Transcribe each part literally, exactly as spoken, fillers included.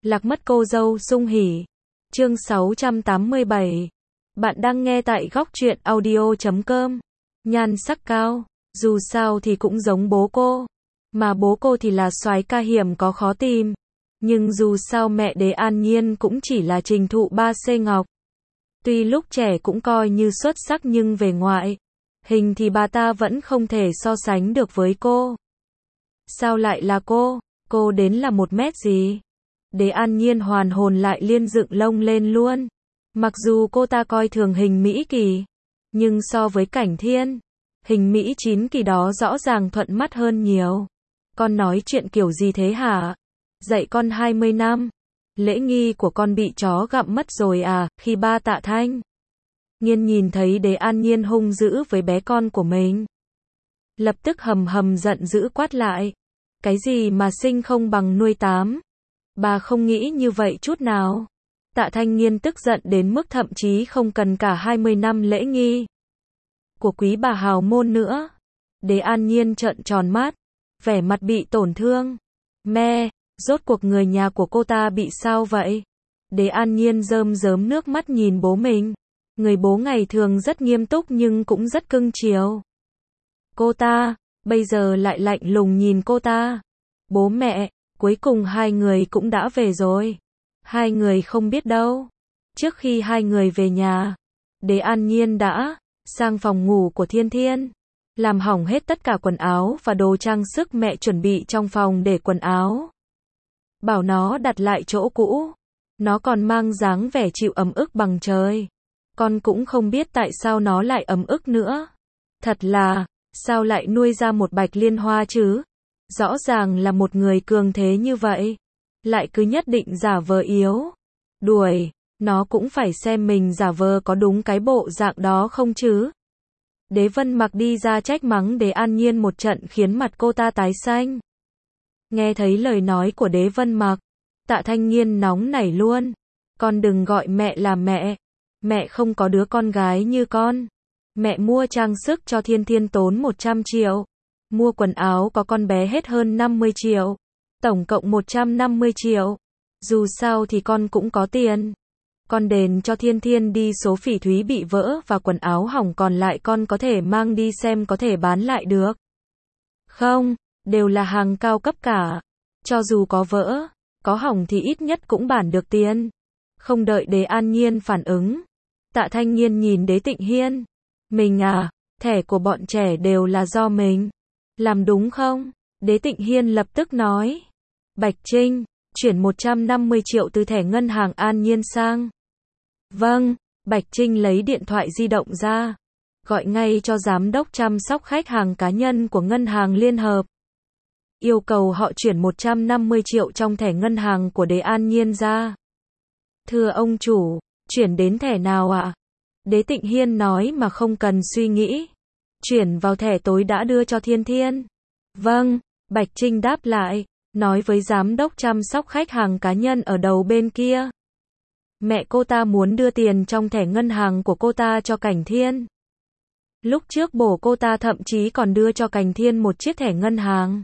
Lạc mất cô dâu sung hỉ. Chương sáu trăm tám mươi bảy. Bạn đang nghe tại góc truyện audio chấm com. Nhan sắc cao, dù sao thì cũng giống bố cô. Mà bố cô thì là soái ca hiểm có khó tìm. Nhưng dù sao mẹ Đế An Nhiên cũng chỉ là trình thụ ba xê ngọc. Tuy lúc trẻ cũng coi như xuất sắc nhưng về ngoại hình thì bà ta vẫn không thể so sánh được với cô. Sao lại là cô? Cô đến là một mét gì? Đế An Nhiên hoàn hồn lại liên dựng lông lên luôn. Mặc dù cô ta coi thường hình Mỹ Kỳ, nhưng so với Cảnh Thiên, hình Mỹ chín kỳ đó rõ ràng thuận mắt hơn nhiều. Con nói chuyện kiểu gì thế hả? Dạy con hai mươi năm. Lễ nghi của con bị chó gặm mất rồi à? Khi ba Tạ Thanh Nhiên nhìn thấy Đế An Nhiên hung dữ với bé con của mình, lập tức hầm hầm giận dữ quát lại. Cái gì mà sinh không bằng nuôi tám? Bà không nghĩ như vậy chút nào. Tạ Thanh Nhiên tức giận đến mức thậm chí không cần cả hai mươi năm lễ nghi của quý bà hào môn nữa. Đế An Nhiên trợn tròn mắt, vẻ mặt bị tổn thương. Mẹ, rốt cuộc người nhà của cô ta bị sao vậy? Đế An Nhiên rơm rớm nước mắt nhìn bố mình. Người bố ngày thường rất nghiêm túc nhưng cũng rất cưng chiều cô ta, bây giờ lại lạnh lùng nhìn cô ta. Bố mẹ, cuối cùng hai người cũng đã về rồi. Hai người không biết đâu. Trước khi hai người về nhà, Đế An Nhiên đã sang phòng ngủ của Thiên Thiên, làm hỏng hết tất cả quần áo và đồ trang sức mẹ chuẩn bị trong phòng để quần áo. Bảo nó đặt lại chỗ cũ. Nó còn mang dáng vẻ chịu ấm ức bằng trời. Con cũng không biết tại sao nó lại ấm ức nữa. Thật là, sao lại nuôi ra một Bạch Liên Hoa chứ? Rõ ràng là một người cường thế như vậy, lại cứ nhất định giả vờ yếu đuổi. Nó cũng phải xem mình giả vờ có đúng cái bộ dạng đó không chứ. Đế Vân Mặc đi ra trách mắng Đế An Nhiên một trận khiến mặt cô ta tái xanh. Nghe thấy lời nói của Đế Vân Mặc, Tạ Thanh Nhiên nóng nảy luôn. Con đừng gọi mẹ là mẹ. Mẹ không có đứa con gái như con. Mẹ mua trang sức cho Thiên Thiên tốn một trăm triệu. Mua quần áo có con bé hết hơn năm mươi triệu. Tổng cộng một trăm năm mươi triệu. Dù sao thì con cũng có tiền. Con đền cho Thiên Thiên đi số phỉ thúy bị vỡ và quần áo hỏng còn lại con có thể mang đi xem có thể bán lại được. Không, đều là hàng cao cấp cả. Cho dù có vỡ, có hỏng thì ít nhất cũng bản được tiền. Không đợi Đế An Nhiên phản ứng, Tạ Thanh Nhiên nhìn Đế Tịnh Hiên. Mình à, thẻ của bọn trẻ đều là do mình làm đúng không? Đế Tịnh Hiên lập tức nói. Bạch Trinh, chuyển một trăm năm mươi triệu từ thẻ ngân hàng An Nhiên sang. Vâng, Bạch Trinh lấy điện thoại di động ra, gọi ngay cho giám đốc chăm sóc khách hàng cá nhân của ngân hàng Liên Hợp. Yêu cầu họ chuyển một trăm năm mươi triệu trong thẻ ngân hàng của Đế An Nhiên ra. Thưa ông chủ, chuyển đến thẻ nào ạ? Đế Tịnh Hiên nói mà không cần suy nghĩ. Chuyển vào thẻ tối đã đưa cho Thiên Thiên. Vâng, Bạch Trinh đáp lại, nói với giám đốc chăm sóc khách hàng cá nhân ở đầu bên kia. Mẹ cô ta muốn đưa tiền trong thẻ ngân hàng của cô ta cho Cảnh Thiên. Lúc trước bố cô ta thậm chí còn đưa cho Cảnh Thiên một chiếc thẻ ngân hàng.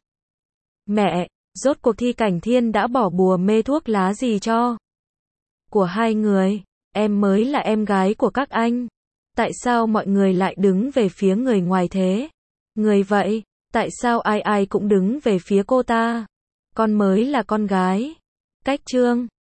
Mẹ, rốt cuộc thi Cảnh Thiên đã bỏ bùa mê thuốc lá gì cho của hai người? Em mới là em gái của các anh. Tại sao mọi người lại đứng về phía người ngoài thế? Người vậy, tại sao ai ai cũng đứng về phía cô ta? Con mới là con gái. Cách chương